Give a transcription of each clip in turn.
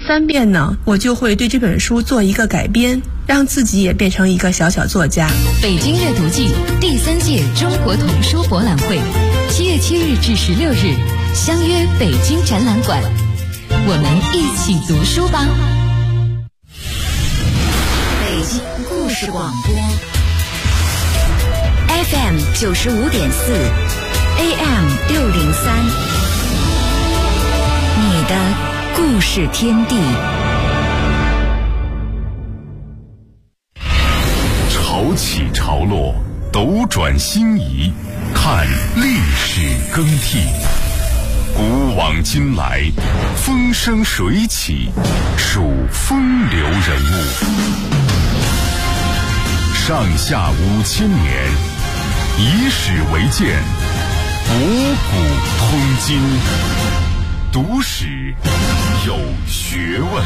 3遍呢，我就会对这本书做一个改编，让自己也变成一个小小作家。 北京阅读季第3届中国童书博览会7月7日至16日，相约北京展览馆，我们一起读书吧。北京故事广播 FM 95.4 AM 603，你的故事天地。 潮起潮落，斗转星移，看历史更替。古往今来，风生水起，数风流人物。上下5000年，以史为鉴，博古通今。读史有学问。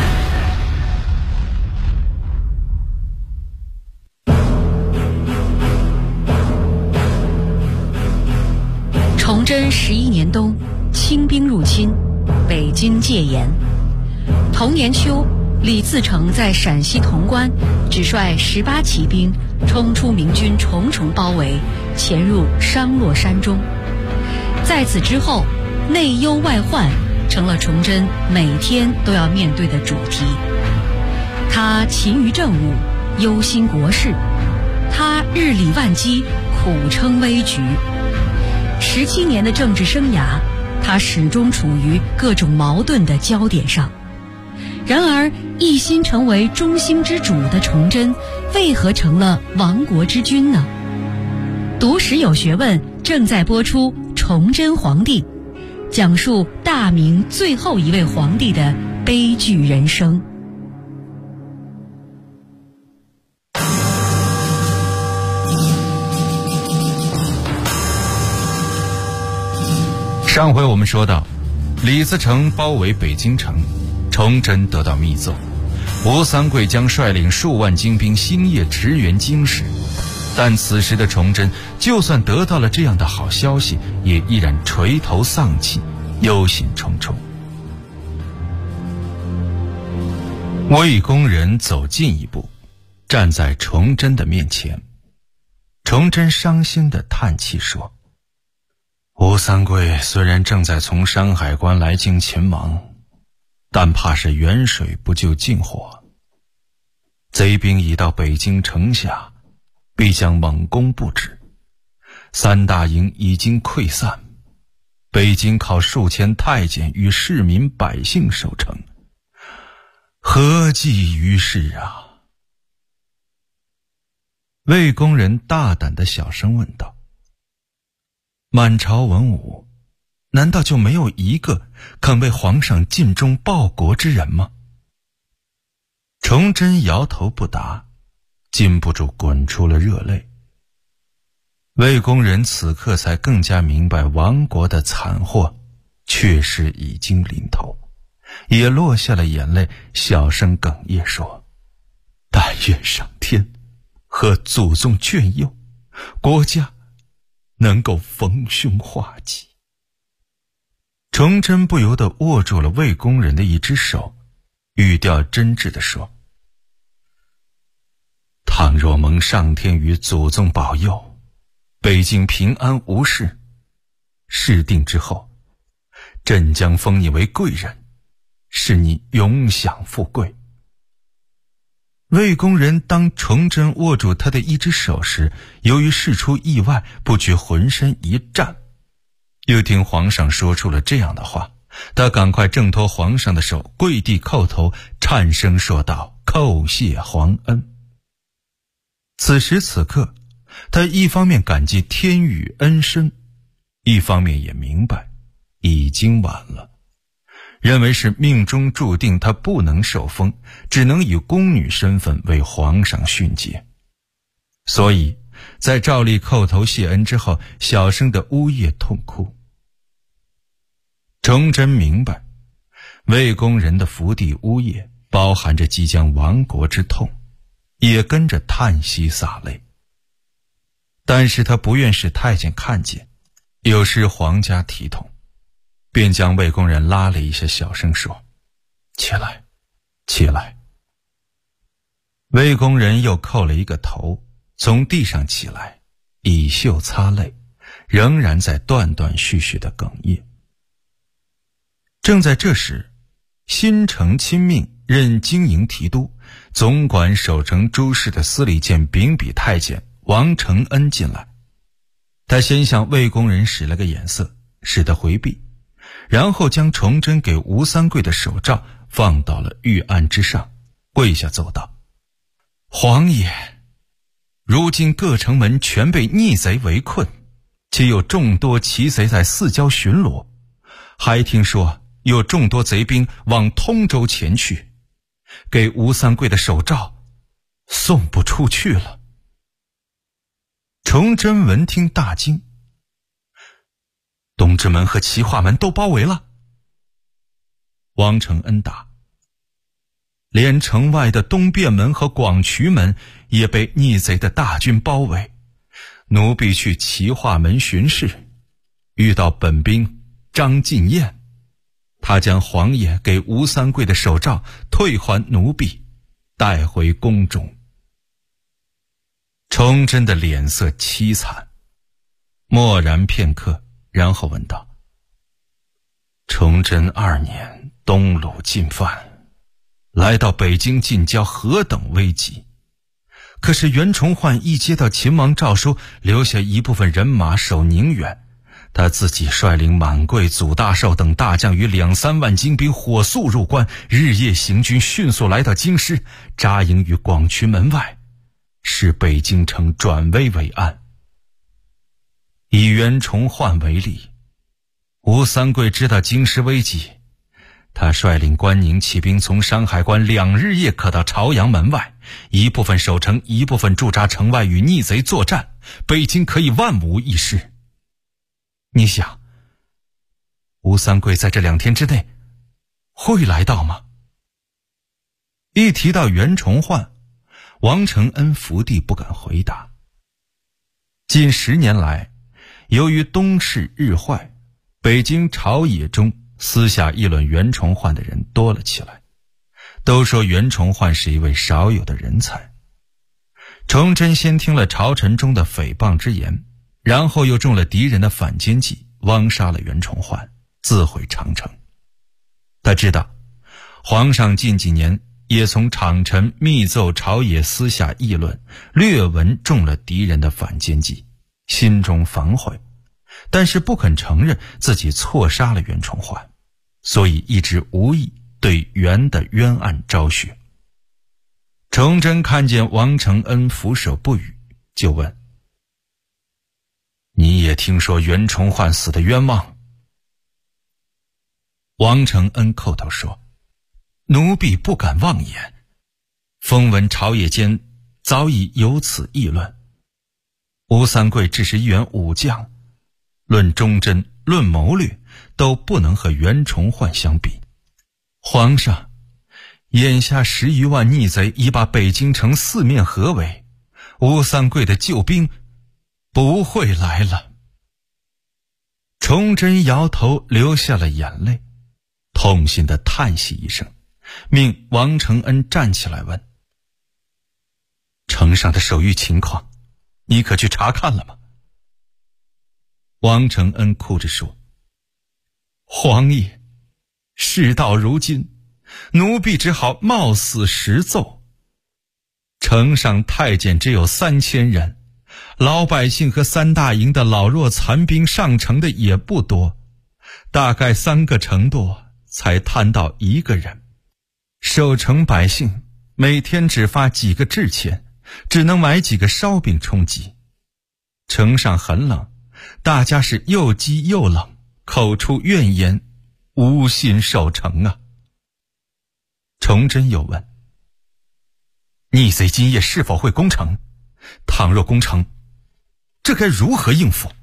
崇祯11年冬，清兵入侵，北京戒严。同年秋，李自成在陕西潼关只率18骑兵冲出明军重重包围，潜入商洛山中。在此之后，内忧外患成了崇祯每天都要面对的主题。他勤于政务，忧心国事，他日理万机，苦撑危局。17年的政治生涯，他始终处于各种矛盾的焦点上。然而，一心成为中兴之主的崇祯，为何成了亡国之君呢？读史有学问正在播出《崇祯皇帝》，讲述大明最后一位皇帝的悲剧人生。 上回我们说到，李自成包围北京城，崇祯得到密奏，吴三桂将率领数万精兵星夜驰援京师。但此时的崇祯就算得到了这样的好消息，也依然垂头丧气，忧心忡忡。魏公人走近一步，站在崇祯的面前。崇祯伤心地叹气说：吴三桂虽然正在从山海关来京勤忙，但怕是远水不救近火。贼兵已到北京城下，必将猛攻不止。3大营已经溃散，北京靠数千太监与市民百姓守城，何济于事啊？魏公人大胆地小声问道：满朝文武，难道就没有一个肯为皇上尽忠报国之人吗？崇祯摇头不答，禁不住滚出了热泪。魏公人此刻才更加明白亡国的惨祸确实已经临头，也落下了眼泪，小声哽咽说：但愿上天和祖宗眷佑，国家能够逢凶化吉。崇祯不由得握住了魏公人的一只手，语调真挚地说：倘若蒙上天与祖宗保佑，北京平安无事，事定之后，朕将封你为贵人，使你永享富贵。魏公人当崇祯握住他的一只手时，由于事出意外，不觉浑身一颤。又听皇上说出了这样的话，他赶快挣脱皇上的手，跪地叩头，颤声说道：叩谢皇恩。此时此刻，他一方面感激天宇恩深，一方面也明白已经晚了，认为是命中注定他不能受封，只能以宫女身份为皇上训诫。所以在照例叩头谢恩之后，小声的呜咽痛哭。崇祯明白，魏公人的伏地呜咽包含着即将亡国之痛，也跟着叹息洒泪。但是他不愿使太监看见，有失皇家体统，便将魏公人拉了一下，小声说： 起来，起来。魏工人又叩了一个头，从地上起来，以袖擦泪，仍然在断断续续的哽咽。正在这时，新城亲命任经营提督、总管守城诸事的司礼监秉笔太监王承恩进来。他先向魏工人使了个眼色，使他回避，然后将崇祯给吴三桂的手诏放到了御案之上，跪下奏道：皇爷，如今各城门全被逆贼围困，且有众多奇贼在四郊巡逻，还听说有众多贼兵往通州前去，给吴三桂的手诏送不出去了。崇祯闻听大惊，东直门和齐化门都包围了。王承恩答：连城外的东便门和广渠门也被逆贼的大军包围，奴婢去齐化门巡视，遇到本兵张进彦，他将皇爷给吴三桂的手诏退还奴婢，带回宫中。崇祯的脸色凄惨，默然片刻，然后问道：崇祯2年东鲁进犯，来到北京近郊何等危急，可是袁崇焕一接到秦王诏书，留下一部分人马守宁远，他自己率领满贵、祖大寿等大将与2-3万精兵火速入关，日夜行军，迅速来到京师，扎营于广渠门外，使北京城转危为安。以袁崇焕为例，吴三桂知道京师危急，他率领关宁骑兵从山海关2日夜可到朝阳门外，一部分守城，一部分驻扎城外与逆贼作战，北京可以万无一失。你想，吴三桂在这2天之内会来到吗？一提到袁崇焕，王承恩伏地不敢回答。近10年来，由于东市日坏，北京朝野中私下议论袁崇焕的人多了起来，都说袁崇焕是一位少有的人才。崇祯先听了朝臣中的诽谤之言，然后又中了敌人的反间计，枉杀了袁崇焕，自毁长城。他知道皇上近几年也从场臣密奏朝野私下议论，略闻中了敌人的反间计，心中反悔，但是不肯承认自己错杀了袁崇焕，所以一直无意对袁的冤案昭雪。崇祯看见王承恩俯首不语，就问：你也听说袁崇焕死的冤枉？王承恩叩头说：奴婢不敢妄言，风闻朝野间早已有此议论。吴三桂只是一员武将，论忠贞，论谋略，都不能和袁崇焕相比。皇上，眼下10余万逆贼已把北京城四面合围，吴三桂的救兵不会来了。崇祯摇头，流下了眼泪，痛心地叹息一声，命王承恩站起来问：城上的守御情况，你可去查看了吗？王承恩哭着说：皇爷，事到如今，奴婢只好冒死实奏。城上太监只有3000人，老百姓和3大营的老弱残兵上城的也不多，大概3个城垛才探到1个人。守城百姓每天只发几个制钱，只能买几个烧饼充饥。城上很冷，大家是又饥又冷，口出怨言，无心守城啊。崇祯又问：逆贼今夜是否会攻城？倘若攻城，这该如何应付？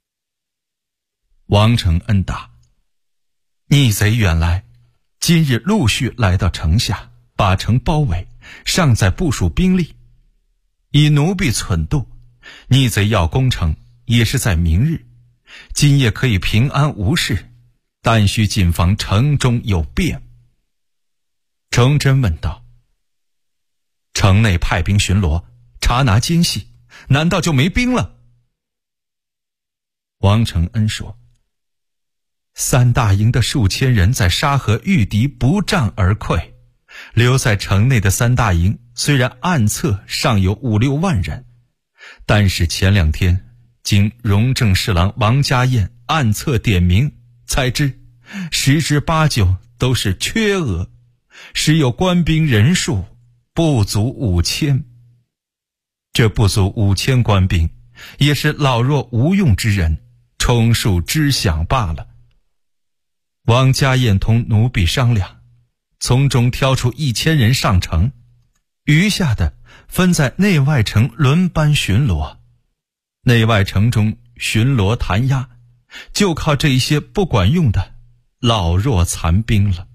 王承恩答：逆贼远来，今日陆续来到城下，把城包围，尚在部署兵力。以奴婢忖度，逆贼要攻城也是在明日，今夜可以平安无事，但需谨防城中有变。 崇祯问道：城内派兵巡逻，查拿奸细，难道就没兵了？王承恩说：三大营的数千人在沙河遇敌不战而溃，留在城内的三大营虽然暗测尚有5、6万人，但是前2天经荣政侍郎王家燕暗测点名，才知10之8、9都是缺额，实有官兵人数不足5000。这不足5000官兵，也是老弱无用之人，充数知晓罢了。王家燕同奴婢商量，从中挑出1000人上城，余下的分在内外城轮班巡逻。内外城中巡逻弹压，就靠这一些不管用的老弱残兵了。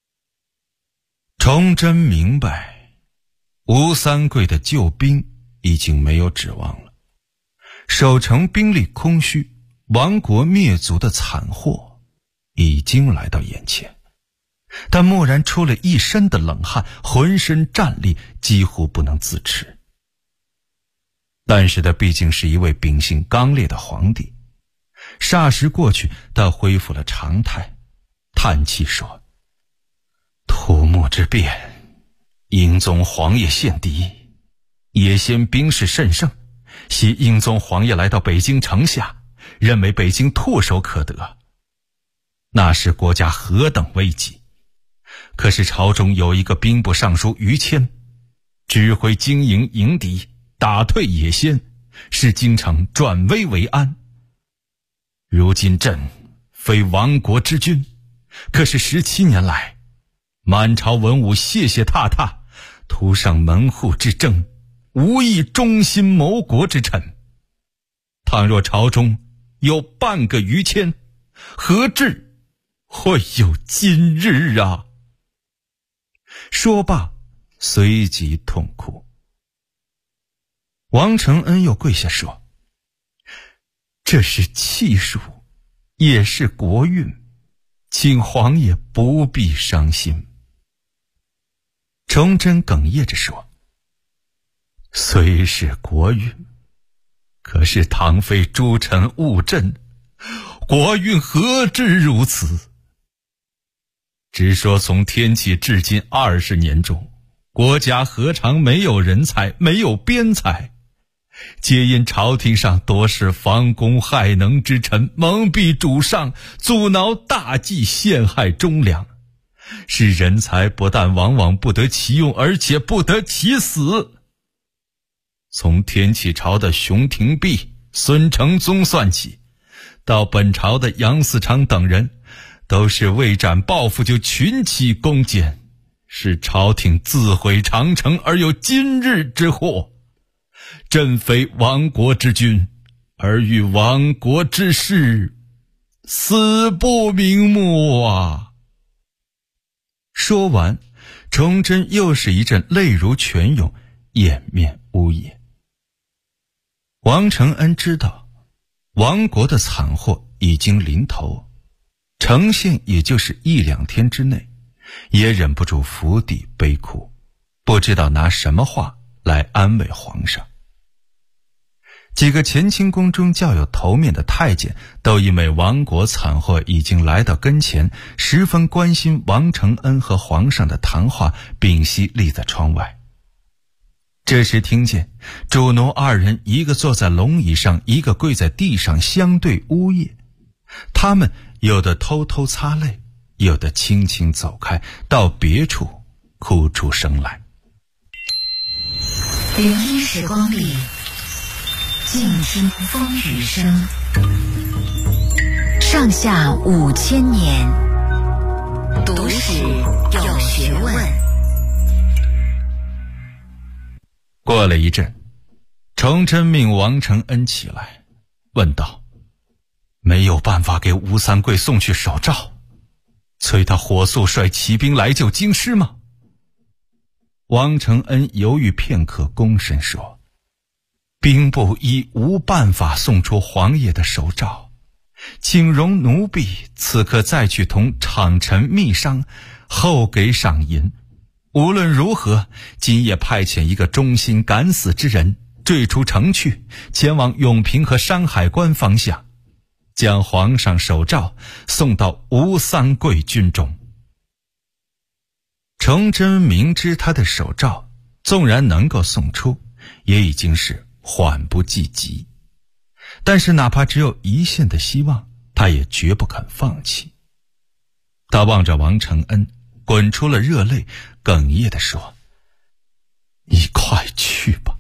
崇祯明白，吴三桂的救兵已经没有指望了，守城兵力空虚，亡国灭族的惨祸已经来到眼前。但蓦然出了一身的冷汗，浑身战栗，几乎不能自持。但是他毕竟是一位秉性刚烈的皇帝，霎时过去，他恢复了常态，叹气说：土木之变，英宗皇爷献敌，也先兵势甚盛，袭英宗皇爷来到北京城下，认为北京唾手可得，那时国家何等危急。可是朝中有一个兵部尚书于谦，指挥经营迎敌，打退野先，使京城转危为安。如今朕非亡国之君，可是17年来，满朝文武谢踏踏，徒上门户之争，无一忠心谋国之臣。倘若朝中有半个于谦，何至会有今日啊？说罢，随即痛哭。王承恩又跪下说：这是气数，也是国运，请皇爷不必伤心。崇祯哽咽着说：虽是国运，可是唐妃诸臣误朕，国运何至如此？只说从天启至今20年中，国家何尝没有人才，没有边才？皆因朝廷上多是防公害能之臣，蒙蔽主上，阻挠大计，陷害忠良，使人才不但往往不得其用，而且不得其死。从天启朝的熊廷弼、孙承宗算起，到本朝的杨嗣昌等人，都是未展抱负就群起攻坚，使朝廷自毁长城而有今日之祸。朕非亡国之君，而欲亡国之事，死不瞑目啊！说完，崇祯又是一阵泪如泉涌，掩面呜咽。王承恩知道亡国的惨祸已经临头，呈现也就是1、2天之内，也忍不住伏地悲哭，不知道拿什么话来安慰皇上。几个乾清宫中较有头面的太监，都因为亡国惨祸已经来到跟前，十分关心王承恩和皇上的谈话，屏息立在窗外。这时听见主奴2人，一个坐在龙椅上，一个跪在地上，相对呜咽。他们有的偷偷擦泪，有的轻轻走开，到别处哭出声来。 聆听时光里，静听风雨声。上下5000年，读史有学问。 过了一阵，崇祯命王承恩起来，问道：没有办法给吴三桂送去手诏，催他火速率骑兵来救京师吗？王承恩犹豫片刻，躬身说：兵部已无办法送出皇爷的手诏，请容奴婢此刻再去同厂臣密商，后给赏银， 无论如何，今夜派遣一个忠心敢死之人坠出城去，前往永平和山海关方向，将皇上手诏送到吴三桂军中。崇祯明知他的手诏纵然能够送出，也已经是缓不济急，但是哪怕只有一线的希望，他也绝不肯放弃。他望着王承恩，滚出了热泪，哽咽地说：“你快去吧。”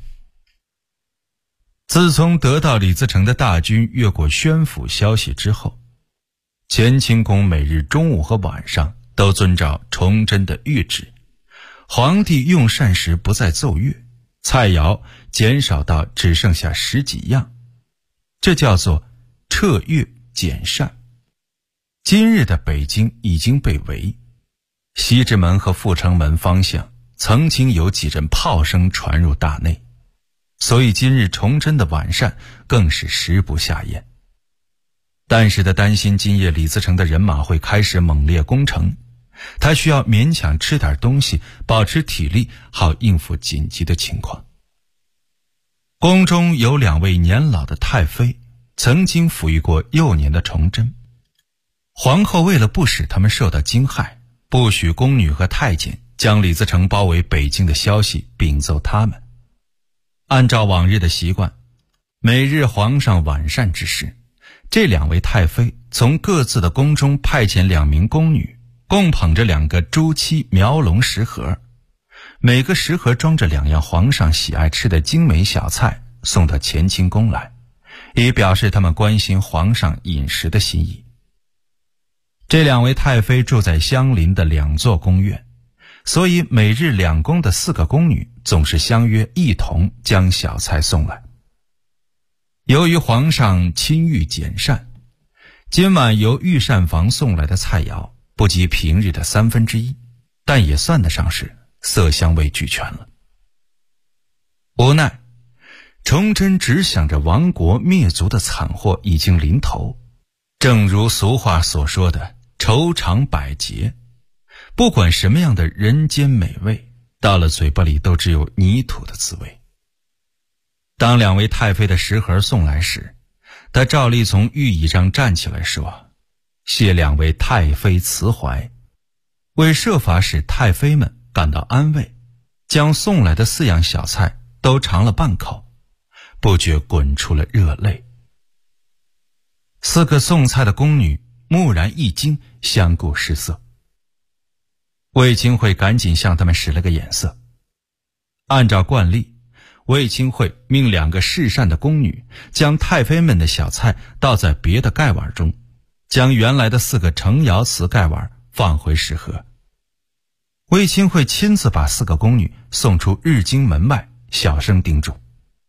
自从得到李自成的大军越过宣府消息之后，乾清宫每日中午和晚上都遵照崇祯的谕旨，皇帝用膳时不再奏乐，菜肴减少到只剩下10几样，这叫做撤乐减膳。今日的北京已经被围，西直门和阜成门方向曾经有几阵炮声传入大内，所以今日崇祯的晚膳更是食不下咽。但是他担心今夜李自成的人马会开始猛烈攻城，他需要勉强吃点东西，保持体力，好应付紧急的情况。宫中有2位年老的太妃，曾经抚育过幼年的崇祯。皇后为了不使他们受到惊骇，不许宫女和太监将李自成包围北京的消息禀奏他们。按照往日的习惯，每日皇上晚膳之时，这2位太妃从各自的宫中派遣2名宫女，共捧着2个朱漆描龙食盒，每个食盒装着2样皇上喜爱吃的精美小菜，送到乾清宫来，以表示他们关心皇上饮食的心意。这2位太妃住在相邻的2座宫院，所以每日2宫的4个宫女总是相约一同将小菜送来。由于皇上亲御减膳，今晚由御膳房送来的菜肴不及平日的1/3，但也算得上是色香味俱全了。无奈崇祯只想着亡国灭族的惨祸已经临头，正如俗话所说的愁肠百结，不管什么样的人间美味，到了嘴巴里都只有泥土的滋味。当2位太妃的食盒送来时，他照例从御椅上站起来说：“谢2位太妃慈怀。”为设法使太妃们感到安慰，将送来的4样小菜都尝了半口，不觉滚出了热泪。4个送菜的宫女蓦然一惊，相顾失色。魏清惠赶紧向他们使了个眼色。按照惯例，魏清惠命2个侍膳的宫女将太妃们的小菜倒在别的盖碗中，将原来的4个成窑瓷盖碗放回食盒。魏清惠亲自把4个宫女送出日京门外，小声叮嘱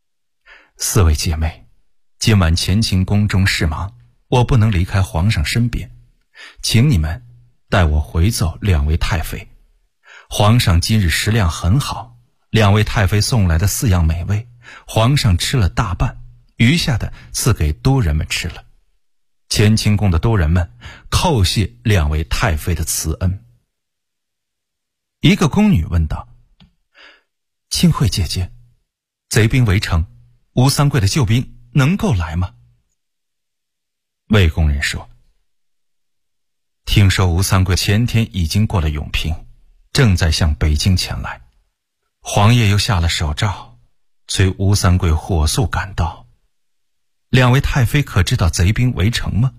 ：“4位姐妹，今晚乾清宫中事忙，我不能离开皇上身边，请你们带我回奏2位太妃。皇上今日食量很好，2位太妃送来的4样美味，皇上吃了大半，余下的赐给都人们吃了。乾清宫的都人们叩谢2位太妃的慈恩。”一个宫女问道：“清惠姐姐，贼兵围城，吴三桂的救兵能够来吗？”魏宫人说：“听说吴三桂前天已经过了永平，正在向北京前来，皇爷又下了手诏，催吴三桂火速赶到。2位太妃可知道贼兵围城吗？”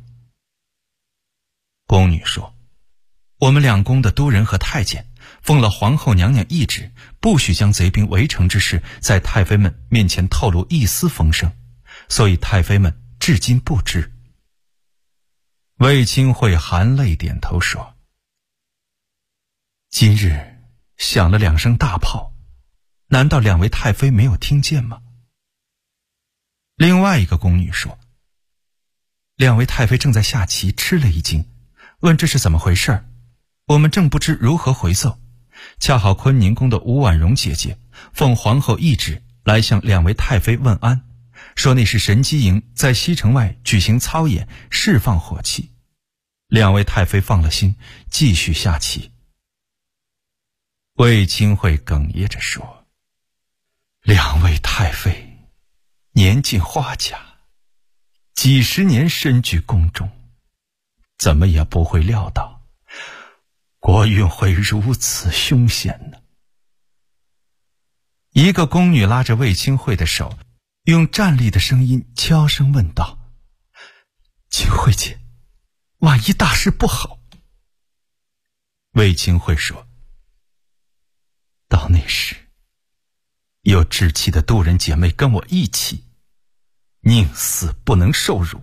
宫女说：“我们2宫的都人和太监奉了皇后娘娘懿旨，不许将贼兵围城之事在太妃们面前透露一丝风声，所以太妃们至今不知。”魏清惠含泪点头说：“今日响了2声大炮，难道2位太妃没有听见吗？”另外一个宫女说：“2位太妃正在下棋，吃了一惊，问这是怎么回事，我们正不知如何回奏，恰好坤宁宫的吴婉容姐姐奉皇后懿旨来向2位太妃问安，说那是神机营在西城外举行操演，释放火气。2位太妃放了心，继续下棋。” 魏清惠哽咽着说：“两位太妃年近花甲，几十年身居宫中，怎么也不会料到国运会如此凶险呢。”一个宫女拉着魏清惠的手，用战栗的声音悄声问道：“清惠姐，万一大事不好？”魏清惠说：“到那时，有志气的杜人姐妹跟我一起，宁死不能受辱。”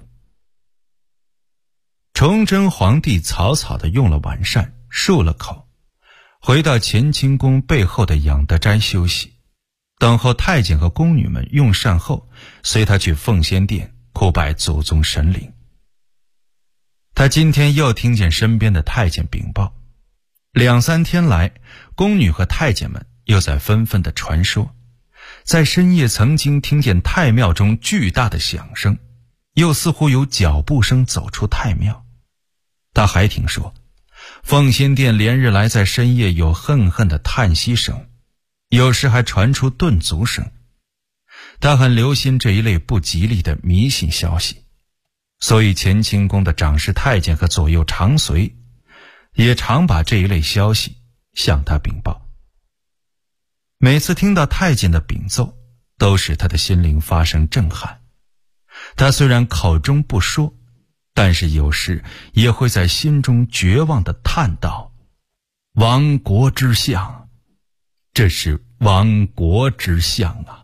崇祯皇帝草草地用了晚膳，漱了口，回到乾清宫背后的养德斋休息，等候太监和宫女们用膳后，随他去奉先殿叩拜祖宗神灵。他今天又听见身边的太监禀报，2、3天来，宫女和太监们又在纷纷的传说，在深夜曾经听见太庙中巨大的响声，又似乎有脚步声走出太庙。他还听说，奉先殿连日来在深夜有恨恨的叹息声，有时还传出顿足声。他很留心这一类不吉利的迷信消息，所以乾清宫的长侍太监和左右常随也常把这一类消息向他禀报。每次听到太监的禀奏，都使他的心灵发生震撼。他虽然口中不说，但是有时也会在心中绝望地叹道：“亡国之相，这是亡国之相啊！”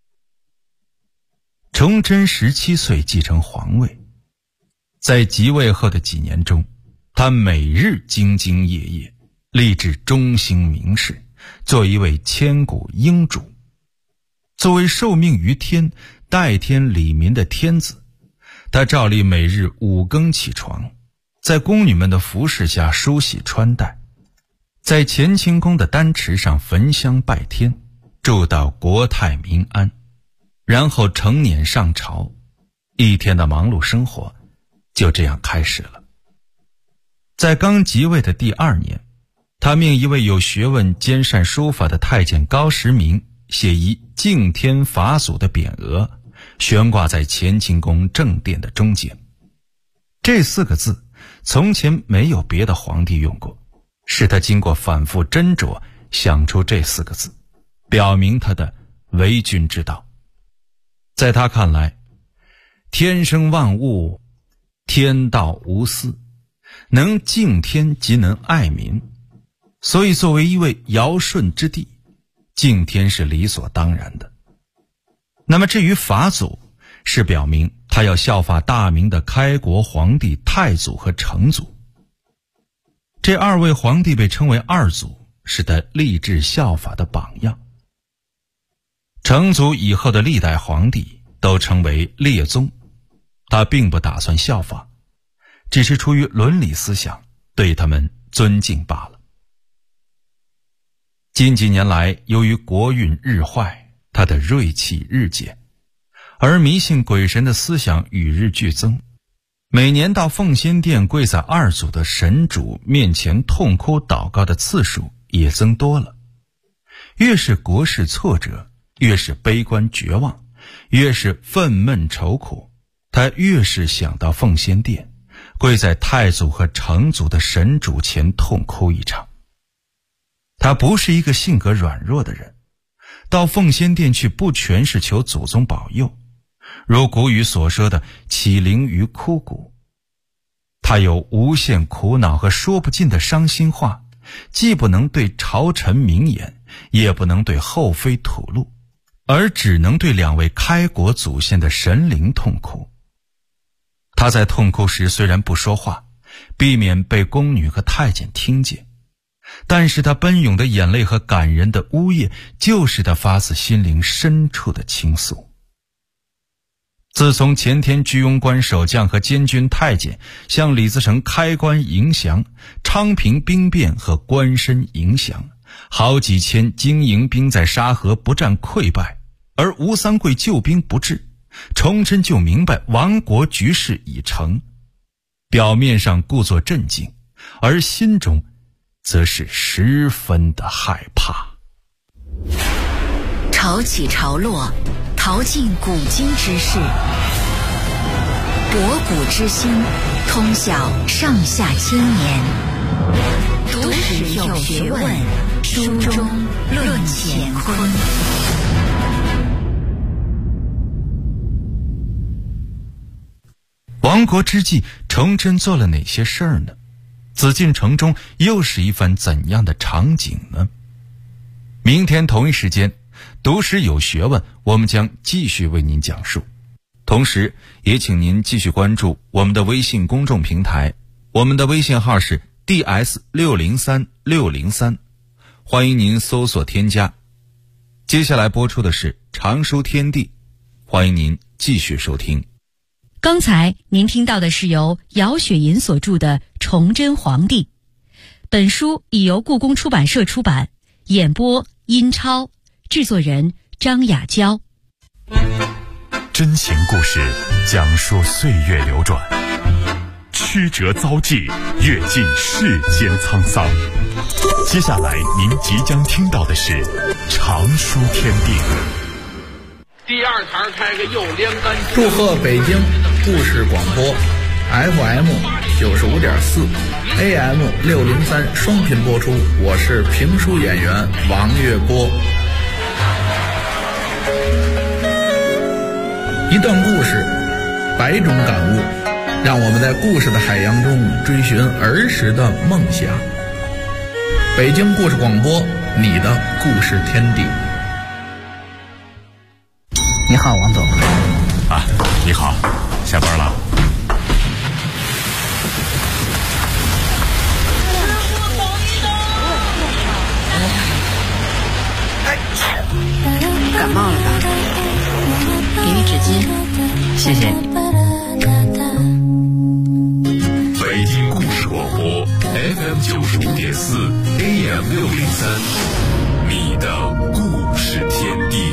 崇祯17岁继承皇位，在即位后的几年中，他每日兢兢业业，立志中兴名士，做一位千古英主。作为受命于天、代天理民的天子，他照例每日5更起床，在宫女们的服侍下梳洗穿戴，在乾清宫的丹池上焚香拜天，祝祷国泰民安，然后乘辇上朝。一天的忙碌生活就这样开始了。在刚即位的第2年，他命一位有学问兼善书法的太监高时明写一敬天法祖的匾额，悬挂在乾清宫正殿的中间。这4个字从前没有别的皇帝用过，是他经过反复斟酌想出这4个字，表明他的为君之道。在他看来，天生万物，天道无私，能敬天即能爱民，所以作为一位尧舜之帝，敬天是理所当然的。那么至于法祖，是表明他要效法大明的开国皇帝太祖和成祖。这2位皇帝被称为二祖，是他立志效法的榜样。成祖以后的历代皇帝都称为列宗，他并不打算效法，只是出于伦理思想对他们尊敬罢了。近几年来，由于国运日坏，他的锐气日减，而迷信鬼神的思想与日俱增。每年到奉先殿跪在二祖的神主面前痛哭祷告的次数也增多了。越是国事挫折，越是悲观绝望，越是愤懑愁苦，他越是想到奉先殿，跪在太祖和成祖的神主前痛哭一场。他不是一个性格软弱的人，到奉先殿去不全是求祖宗保佑，如古语所说的起灵于枯骨。他有无限苦恼和说不尽的伤心话，既不能对朝臣明言，也不能对后妃吐露，而只能对2位开国祖先的神灵痛哭。他在痛哭时虽然不说话，避免被宫女和太监听见，但是他奔涌的眼泪和感人的呜咽，就是他发自心灵深处的倾诉。自从前天居庸关守将和监军太监向李自成开关迎降，昌平兵变和关申迎降，好几千经营兵在沙河不战溃败，而吴三桂救兵不至，崇祯就明白亡国局势已成，表面上故作镇静，而心中则是十分的害怕。 潮起潮落，淘尽古今之事，博古之心，通晓上下千年。读史有学问，书中论乾坤。 亡国之际，崇祯做了哪些事儿呢？紫禁城中又是一番怎样的场景呢？明天同一时间，读史有学问，我们将继续为您讲述。同时也请您继续关注我们的微信公众平台，我们的微信号是 DS603603，欢迎您搜索添加。接下来播出的是常书天地，欢迎您继续收听。 刚才您听到的是由姚雪银所著的《崇祯皇帝》，本书已由故宫出版社出版，演播殷超，制作人张雅娇。 真情故事讲述岁月流转，曲折遭际，阅尽世间沧桑。接下来您即将听到的是常书天地。 第二台开个右连杆。 祝贺北京故事广播 FM 95.4 AM 603双频播出，我是评书演员王月波。一段故事，百种感悟，让我们在故事的海洋中追寻儿时的梦想。北京故事广播，你的故事天地。 你好，王总。 啊，你好，下班了。 感冒了吧？给你纸巾，谢谢你。 北京故事广播 FM 95.4 AM 603，你的故事天地。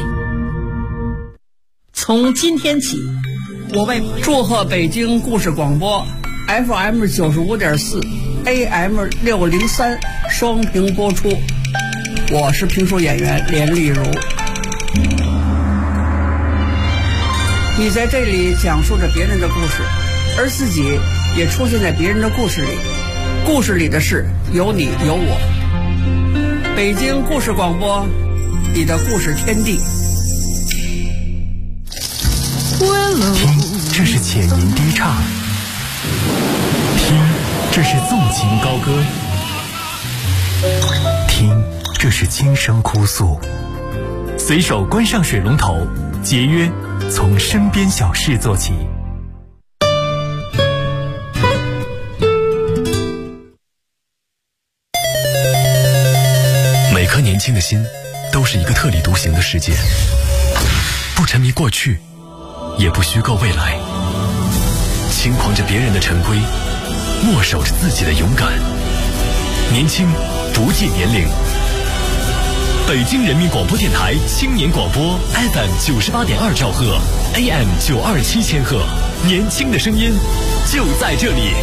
从今天起，我为祝贺北京故事广播 FM 95.4 AM 603双屏播出。我是评书演员连丽如。你在这里讲述着别人的故事，而自己也出现在别人的故事里。故事里的事有你有我。北京故事广播，你的故事天地。 听，这是浅吟低唱；听，这是纵情高歌；听，这是轻声哭诉。随手关上水龙头，节约从身边小事做起。 每颗年轻的心都是一个特立独行的世界，不沉迷过去，也不虚构未来，轻狂着别人的陈规，默守着自己的勇敢。年轻不计年龄。北京人民广播电台青年广播 FM 98.2兆赫 AM 927千赫，年轻的声音就在这里。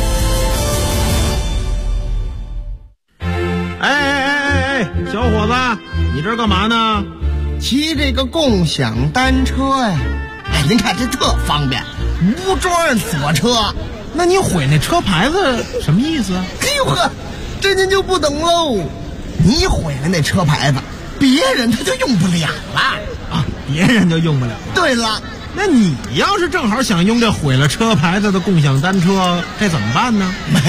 哎，小伙子，你这干嘛呢？ 骑这个共享单车呀。哎，您看这特方便，无桩锁车。 那你毁那车牌子什么意思啊？ 哎呦呵，这您就不懂喽。你毁了那车牌子，别人他就用不了了啊！别人就用不了。 对了， 那你要是正好想用这毁了车牌子的共享单车，该怎么办呢？